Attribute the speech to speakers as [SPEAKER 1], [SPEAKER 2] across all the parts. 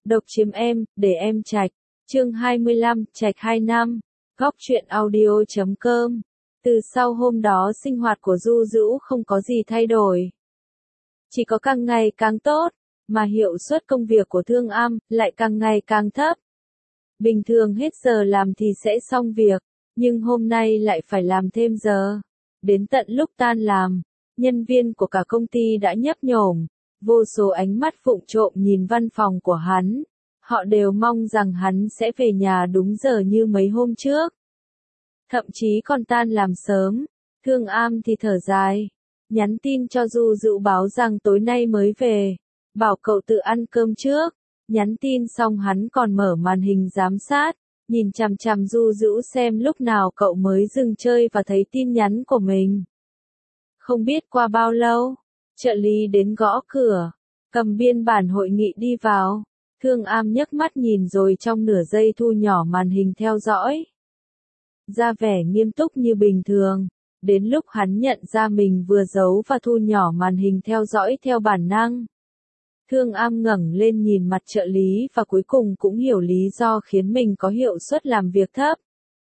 [SPEAKER 1] Độc chiếm em, để em trạch. Chương 25, trạch 2 năm. Góc truyện audio.com. Từ sau hôm đó sinh hoạt của Du Dữu không có gì thay đổi. Chỉ có càng ngày càng tốt, mà hiệu suất công việc của Thương Am lại càng ngày càng thấp. Bình thường hết giờ làm thì sẽ xong việc, nhưng hôm nay lại phải làm thêm giờ. Đến tận lúc tan làm, nhân viên của cả công ty đã nhấp nhổm, vô số ánh mắt vụng trộm nhìn văn phòng của hắn. Họ đều mong rằng hắn sẽ về nhà đúng giờ như mấy hôm trước. Thậm chí còn tan làm sớm, Thương Am thì thở dài, nhắn tin cho Du Dữu báo rằng tối nay mới về, bảo cậu tự ăn cơm trước. Nhắn tin xong hắn còn mở màn hình giám sát, nhìn chằm chằm Du Dữu xem lúc nào cậu mới dừng chơi và thấy tin nhắn của mình. Không biết qua bao lâu, trợ lý đến gõ cửa, cầm biên bản hội nghị đi vào. Thương Am nhấc mắt nhìn rồi trong nửa giây thu nhỏ màn hình theo dõi. Ra vẻ nghiêm túc như bình thường, đến lúc hắn nhận ra mình vừa giấu và thu nhỏ màn hình theo dõi theo bản năng. Thương Am ngẩng lên nhìn mặt trợ lý và cuối cùng cũng hiểu lý do khiến mình có hiệu suất làm việc thấp.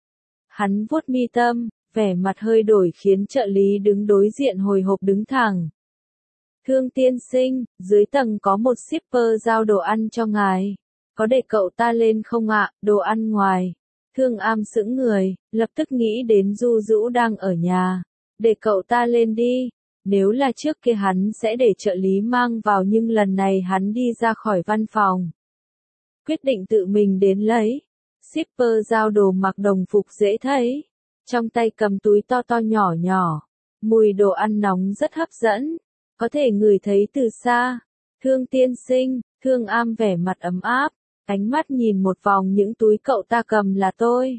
[SPEAKER 1] Hắn vuốt mi tâm, vẻ mặt hơi đổi khiến trợ lý đứng đối diện hồi hộp đứng thẳng. Thương tiên sinh, dưới tầng có một shipper giao đồ ăn cho ngài. Có để cậu ta lên không ạ, đồ ăn ngoài. Thương Am sững người, lập tức nghĩ đến Du Dữu đang ở nhà. Để cậu ta lên đi. Nếu là trước kia hắn sẽ để trợ lý mang vào nhưng lần này hắn đi ra khỏi văn phòng. Quyết định tự mình đến lấy. Shipper giao đồ mặc đồng phục dễ thấy. Trong tay cầm túi to to nhỏ nhỏ. Mùi đồ ăn nóng rất hấp dẫn. Có thể ngửi thấy từ xa. Thương tiên sinh, Thương Am vẻ mặt ấm áp. Ánh mắt nhìn một vòng những túi cậu ta cầm là tôi.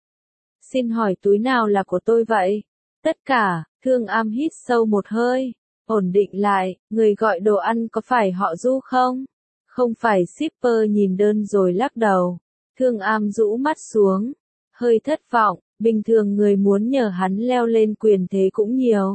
[SPEAKER 1] Xin hỏi túi nào là của tôi vậy? Tất cả. Thương Am hít sâu một hơi, ổn định lại, người gọi đồ ăn có phải họ Du không? Không phải. Shipper nhìn đơn rồi lắc đầu. Thương Am rũ mắt xuống, hơi thất vọng, bình thường người muốn nhờ hắn leo lên quyền thế cũng nhiều.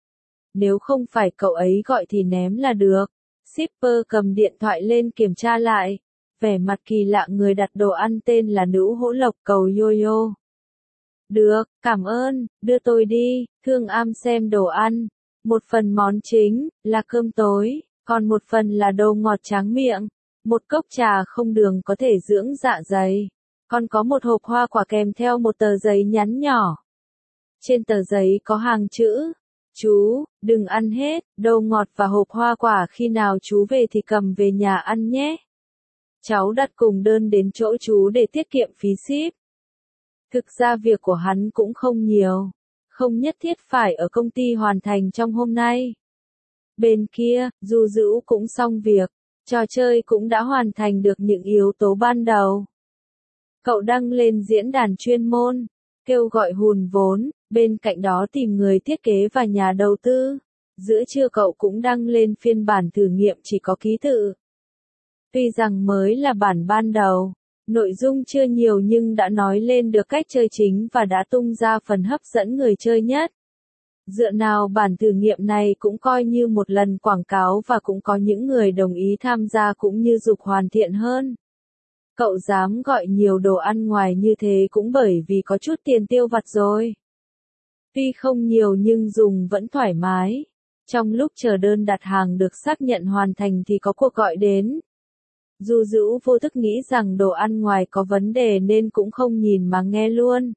[SPEAKER 1] Nếu không phải cậu ấy gọi thì ném là được. Shipper cầm điện thoại lên kiểm tra lại, vẻ mặt kỳ lạ. Người đặt đồ ăn tên là Nữ Hỗ Lộc Cầu Yo-yo. Được, cảm ơn, đưa tôi đi. Thương Am xem đồ ăn. Một phần món chính, là cơm tối, còn một phần là đồ ngọt tráng miệng. Một cốc trà không đường có thể dưỡng dạ dày. Còn có một hộp hoa quả kèm theo một tờ giấy nhắn nhỏ. Trên tờ giấy có hàng chữ. Chú, đừng ăn hết, đồ ngọt và hộp hoa quả khi nào chú về thì cầm về nhà ăn nhé. Cháu đặt cùng đơn đến chỗ chú để tiết kiệm phí ship. Thực ra việc của hắn cũng không nhiều, không nhất thiết phải ở công ty hoàn thành trong hôm nay. Bên kia, Du Dữu cũng xong việc, trò chơi cũng đã hoàn thành được những yếu tố ban đầu. Cậu đăng lên diễn đàn chuyên môn, kêu gọi hùn vốn, bên cạnh đó tìm người thiết kế và nhà đầu tư. Giữa trưa cậu cũng đăng lên phiên bản thử nghiệm chỉ có ký tự. Tuy rằng mới là bản ban đầu, nội dung chưa nhiều nhưng đã nói lên được cách chơi chính và đã tung ra phần hấp dẫn người chơi nhất. Dựa nào bản thử nghiệm này cũng coi như một lần quảng cáo và cũng có những người đồng ý tham gia cũng như dục hoàn thiện hơn. Cậu dám gọi nhiều đồ ăn ngoài như thế cũng bởi vì có chút tiền tiêu vặt rồi. Tuy không nhiều nhưng dùng vẫn thoải mái. Trong lúc chờ đơn đặt hàng được xác nhận hoàn thành thì có cuộc gọi đến. Du Dữu vô thức nghĩ rằng đồ ăn ngoài có vấn đề nên cũng không nhìn mà nghe luôn.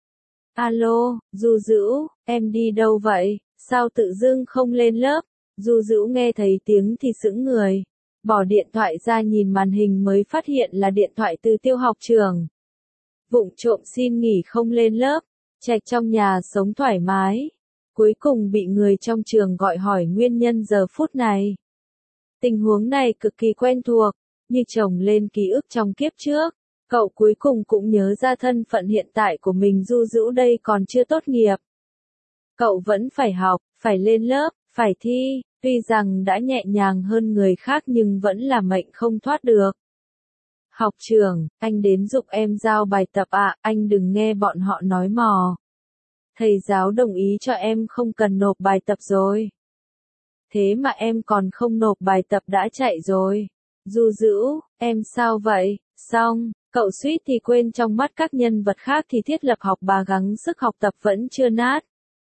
[SPEAKER 1] Alo, Du Dữu, em đi đâu vậy? Sao tự dưng không lên lớp? Du Dữu nghe thấy tiếng thì sững người. Bỏ điện thoại ra nhìn màn hình mới phát hiện là điện thoại từ Tiêu học trường. Vụng trộm xin nghỉ không lên lớp. Trạch trong nhà sống thoải mái. Cuối cùng bị người trong trường gọi hỏi nguyên nhân giờ phút này. Tình huống này cực kỳ quen thuộc. Như chồng lên ký ức trong kiếp trước, cậu cuối cùng cũng nhớ ra thân phận hiện tại của mình. Du Dữu đây còn chưa tốt nghiệp. Cậu vẫn phải học, phải lên lớp, phải thi, tuy rằng đã nhẹ nhàng hơn người khác nhưng vẫn là mệnh không thoát được. Học trường, anh đến giục em giao bài tập ạ, anh đừng nghe bọn họ nói mò. Thầy giáo đồng ý cho em không cần nộp bài tập rồi. Thế mà em còn không nộp bài tập đã chạy rồi. Du Dữ, em sao vậy? Xong, cậu suýt thì quên trong mắt các nhân vật khác thì thiết lập học bà gắng sức học tập vẫn chưa nát.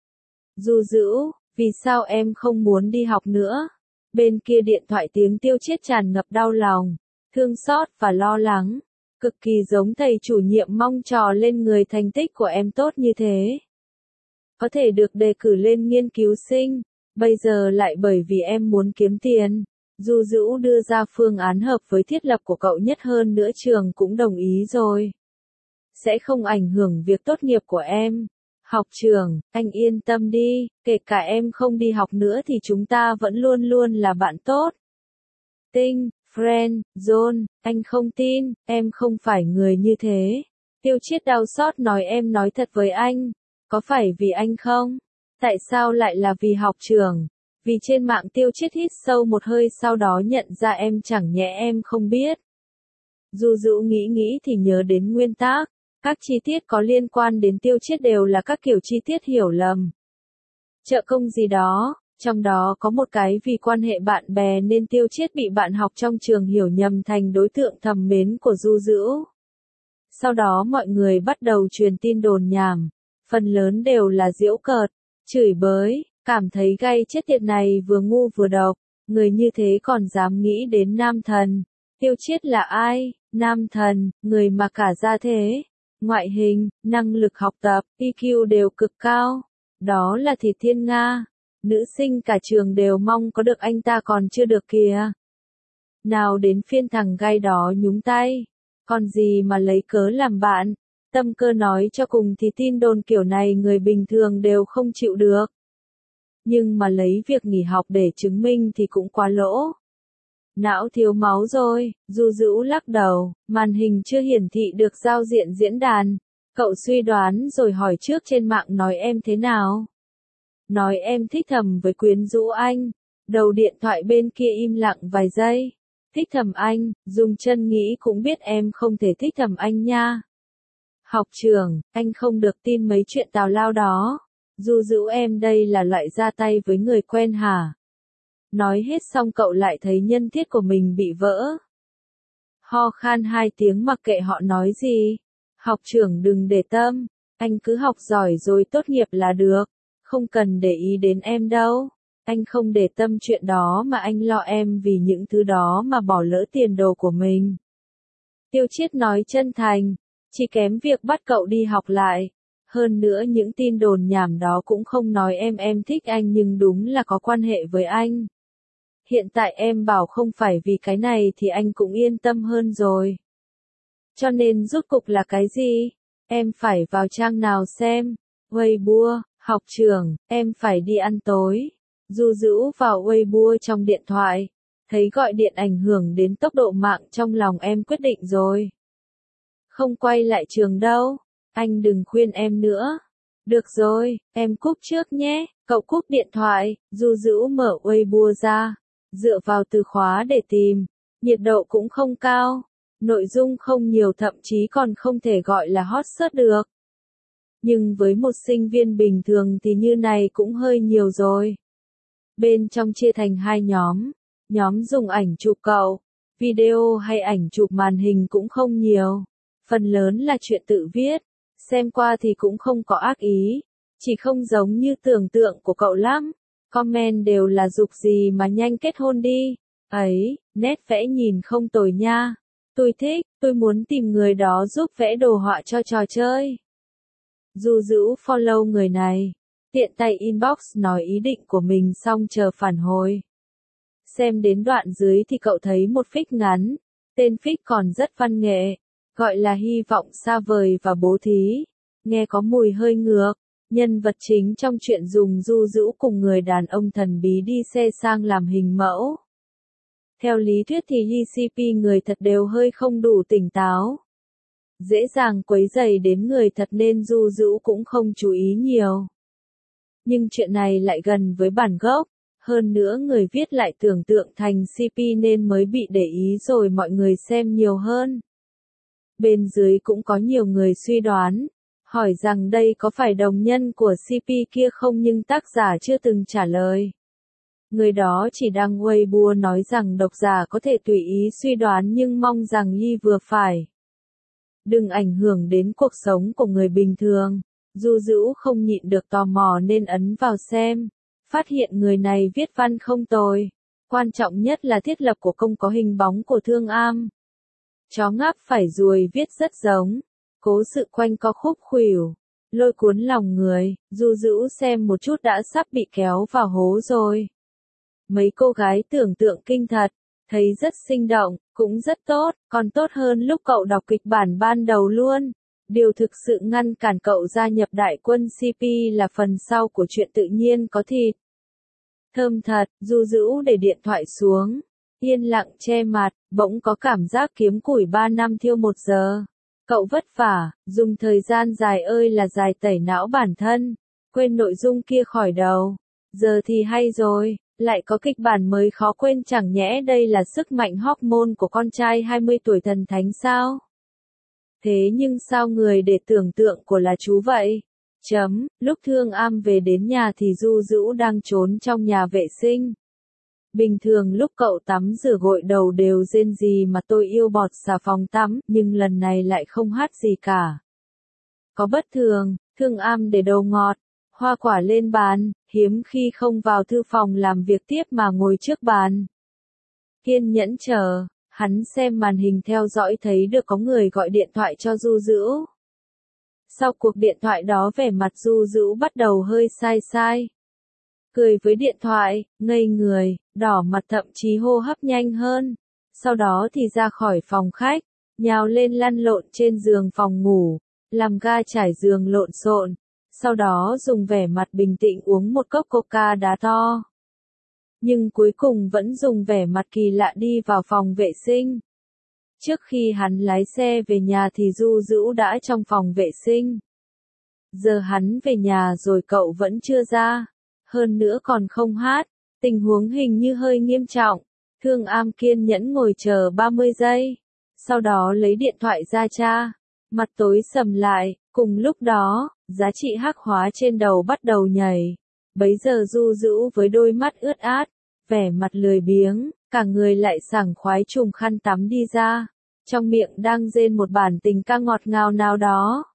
[SPEAKER 1] Du Dữ, vì sao em không muốn đi học nữa? Bên kia điện thoại tiếng Tiêu Chiết tràn ngập đau lòng, thương xót và lo lắng. Cực kỳ giống thầy chủ nhiệm mong trò lên người thành tích của em tốt như thế. Có thể được đề cử lên nghiên cứu sinh, bây giờ lại bởi vì em muốn kiếm tiền. Du Dữ đưa ra phương án hợp với thiết lập của cậu nhất hơn nữa trường cũng đồng ý rồi. Sẽ không ảnh hưởng việc tốt nghiệp của em. Học trường, anh yên tâm đi, kể cả em không đi học nữa thì chúng ta vẫn luôn luôn là bạn tốt. Tinh, friend, John, anh không tin, em không phải người như thế. Tiêu Chiết đau xót nói em nói thật với anh. Có phải vì anh không? Tại sao lại là vì học trường? Vì trên mạng Tiêu Chiết hít sâu một hơi sau đó nhận ra em chẳng nhẽ em không biết. Du Dữ nghĩ nghĩ thì nhớ đến nguyên tắc. Các chi tiết có liên quan đến Tiêu Chiết đều là các kiểu chi tiết hiểu lầm. Trợ công gì đó, trong đó có một cái vì quan hệ bạn bè nên Tiêu Chiết bị bạn học trong trường hiểu nhầm thành đối tượng thầm mến của Du Dữ. Sau đó mọi người bắt đầu truyền tin đồn nhảm, phần lớn đều là giễu cợt, chửi bới, cảm thấy gay chết tiệt này vừa ngu vừa độc, người như thế còn dám nghĩ đến nam thần. Tiêu Chiết là ai? Nam thần, người mà cả gia thế, ngoại hình, năng lực học tập, EQ đều cực cao. Đó là Thì Thiên Nga. Nữ sinh cả trường đều mong có được anh ta còn chưa được kìa. Nào đến phiên thằng gai đó nhúng tay. Còn gì mà lấy cớ làm bạn. Tâm Cơ nói cho cùng thì tin đồn kiểu này người bình thường đều không chịu được. Nhưng mà lấy việc nghỉ học để chứng minh thì cũng quá lỗ. Não thiếu máu rồi, Du Dữ lắc đầu, màn hình chưa hiển thị được giao diện diễn đàn. Cậu suy đoán rồi hỏi trước trên mạng nói em thế nào? Nói em thích thầm với quyến rũ anh. Đầu điện thoại bên kia im lặng vài giây. Thích thầm anh, dùng chân nghĩ cũng biết em không thể thích thầm anh nha. Học trường, anh không được tin mấy chuyện tào lao đó. Du Dữ em đây là loại ra tay với người quen hả? Nói hết xong cậu lại thấy nhân thiết của mình bị vỡ. Ho khan 2 tiếng mặc kệ họ nói gì. Học trưởng đừng để tâm, anh cứ học giỏi rồi tốt nghiệp là được, không cần để ý đến em đâu. Anh không để tâm chuyện đó mà anh lo em vì những thứ đó mà bỏ lỡ tiền đồ của mình. Tiêu Chiết nói chân thành, chỉ kém việc bắt cậu đi học lại. Hơn nữa những tin đồn nhảm đó cũng không nói em thích anh nhưng đúng là có quan hệ với anh. Hiện tại em bảo không phải vì cái này thì anh cũng yên tâm hơn rồi. Cho nên rốt cục là cái gì? Em phải vào trang nào xem? Weibo, học trường, em phải đi ăn tối. Du Dữ vào Weibo trong điện thoại. Thấy gọi điện ảnh hưởng đến tốc độ mạng trong lòng em quyết định rồi. Không quay lại trường đâu. Anh đừng khuyên em nữa. Được rồi, em cúp trước nhé. Cậu cúp điện thoại, Du Dữ mở Weibo ra. Dựa vào từ khóa để tìm. Nhiệt độ cũng không cao. Nội dung không nhiều thậm chí còn không thể gọi là hot search được. Nhưng với một sinh viên bình thường thì như này cũng hơi nhiều rồi. Bên trong chia thành 2 nhóm. Nhóm dùng ảnh chụp cậu, video hay ảnh chụp màn hình cũng không nhiều. Phần lớn là chuyện tự viết. Xem qua thì cũng không có ác ý. Chỉ không giống như tưởng tượng của cậu lắm. Comment đều là giục gì mà nhanh kết hôn đi. Ấy, nét vẽ nhìn không tồi nha. Tôi thích, tôi muốn tìm người đó giúp vẽ đồ họa cho trò chơi. Du Dữ follow người này. Tiện tay inbox nói ý định của mình xong chờ phản hồi. Xem đến đoạn dưới thì cậu thấy một fic ngắn. Tên fic còn rất văn nghệ. Gọi là hy vọng xa vời và bố thí. Nghe có mùi hơi ngược. Nhân vật chính trong chuyện dùng Du Dữ cùng người đàn ông thần bí đi xe sang làm hình mẫu. Theo lý thuyết thì GCP người thật đều hơi không đủ tỉnh táo. Dễ dàng quấy rầy đến người thật nên Du Dữ cũng không chú ý nhiều. Nhưng chuyện này lại gần với bản gốc. Hơn nữa người viết lại tưởng tượng thành CP nên mới bị để ý rồi mọi người xem nhiều hơn. Bên dưới cũng có nhiều người suy đoán. Hỏi rằng đây có phải đồng nhân của CP kia không nhưng tác giả chưa từng trả lời. Người đó chỉ đăng Weibo nói rằng độc giả có thể tùy ý suy đoán nhưng mong rằng y vừa phải. Đừng ảnh hưởng đến cuộc sống của người bình thường. Du Dữu không nhịn được tò mò nên ấn vào xem. Phát hiện người này viết văn không tồi. Quan trọng nhất là thiết lập của công có hình bóng của Thương Am. Chó ngáp phải ruồi viết rất giống. Cố sự quanh co khúc khuỷu. Lôi cuốn lòng người, Du Dữu xem một chút đã sắp bị kéo vào hố rồi. Mấy cô gái tưởng tượng kinh thật, thấy rất sinh động, cũng rất tốt, còn tốt hơn lúc cậu đọc kịch bản ban đầu luôn. Điều thực sự ngăn cản cậu gia nhập đại quân CP là phần sau của chuyện tự nhiên có thịt. Thơm thật, Du Dữu để điện thoại xuống, yên lặng che mặt, bỗng có cảm giác kiếm củi 3 năm thiêu 1 giờ. Cậu vất vả, dùng thời gian dài ơi là dài tẩy não bản thân, quên nội dung kia khỏi đầu. Giờ thì hay rồi, lại có kịch bản mới khó quên, chẳng nhẽ đây là sức mạnh hormone của con trai 20 tuổi thần thánh sao? Thế nhưng sao người để tưởng tượng của là chú vậy? Lúc Thương Am về đến nhà thì Du Dữu đang trốn trong nhà vệ sinh. Bình thường lúc cậu tắm rửa gội đầu đều rên gì mà tôi yêu bọt xà phòng tắm, nhưng lần này lại không hát gì cả. Có bất thường, Thương Am để đồ ngọt, hoa quả lên bàn, hiếm khi không vào thư phòng làm việc tiếp mà ngồi trước bàn. Kiên nhẫn chờ, hắn xem màn hình theo dõi thấy được có người gọi điện thoại cho Du Dữu. Sau cuộc điện thoại đó vẻ mặt Du Dữu bắt đầu hơi sai sai. Cười với điện thoại, ngây người, đỏ mặt thậm chí hô hấp nhanh hơn. Sau đó thì ra khỏi phòng khách, nhào lên lăn lộn trên giường phòng ngủ, làm ga trải giường lộn xộn. Sau đó dùng vẻ mặt bình tĩnh uống một cốc coca đá to. Nhưng cuối cùng vẫn dùng vẻ mặt kỳ lạ đi vào phòng vệ sinh. Trước khi hắn lái xe về nhà thì Du Dữu đã trong phòng vệ sinh. Giờ hắn về nhà rồi cậu vẫn chưa ra. Hơn nữa còn không hát, tình huống hình như hơi nghiêm trọng. Thương Am kiên nhẫn ngồi chờ 30 giây. Sau đó lấy điện thoại ra tra. Mặt tối sầm lại, cùng lúc đó, giá trị hắc hóa trên đầu bắt đầu nhảy. Bấy giờ Du Dữu với đôi mắt ướt át, vẻ mặt lười biếng, cả người lại sảng khoái trùm khăn tắm đi ra. Trong miệng đang rên một bản tình ca ngọt ngào nào đó.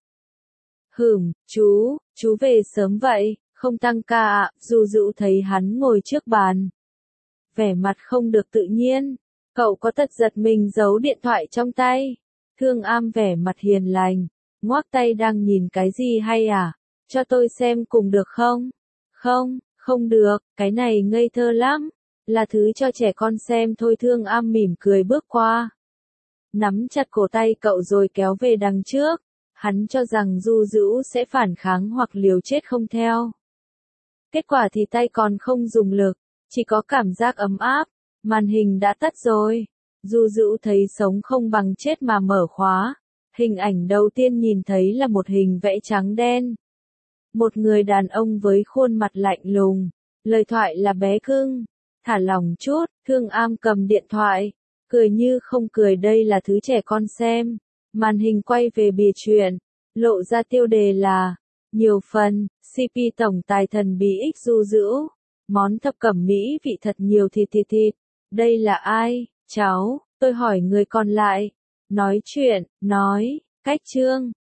[SPEAKER 1] Chú về sớm vậy, không tăng ca ạ. Du Dữu thấy hắn ngồi trước bàn. Vẻ mặt không được tự nhiên, cậu có tật giật mình giấu điện thoại trong tay. Thương Am vẻ mặt hiền lành, ngoác tay đang nhìn cái gì hay à? Cho tôi xem cùng được không? Không được, cái này ngây thơ lắm, là thứ cho trẻ con xem thôi. Thương Am mỉm cười bước qua. Nắm chặt cổ tay cậu rồi kéo về đằng trước. Hắn cho rằng Du Dữu sẽ phản kháng hoặc liều chết không theo. Kết quả thì tay còn không dùng lực, chỉ có cảm giác ấm áp. Màn hình đã tắt rồi. Du Dữu thấy sống không bằng chết mà mở khóa. Hình ảnh đầu tiên nhìn thấy là một hình vẽ trắng đen. Một người đàn ông với khuôn mặt lạnh lùng. Lời thoại là bé cưng. Thả lỏng chút, Thương Am cầm điện thoại. Cười như không cười, đây là thứ trẻ con xem. Màn hình quay về bìa truyện. Lộ ra tiêu đề là nhiều phần, CP tổng tài thần bí X Du Dữu. Món thập cẩm mỹ vị thật nhiều thịt. Đây là ai? Cháu, tôi hỏi người còn lại. Nói chuyện, cách chương.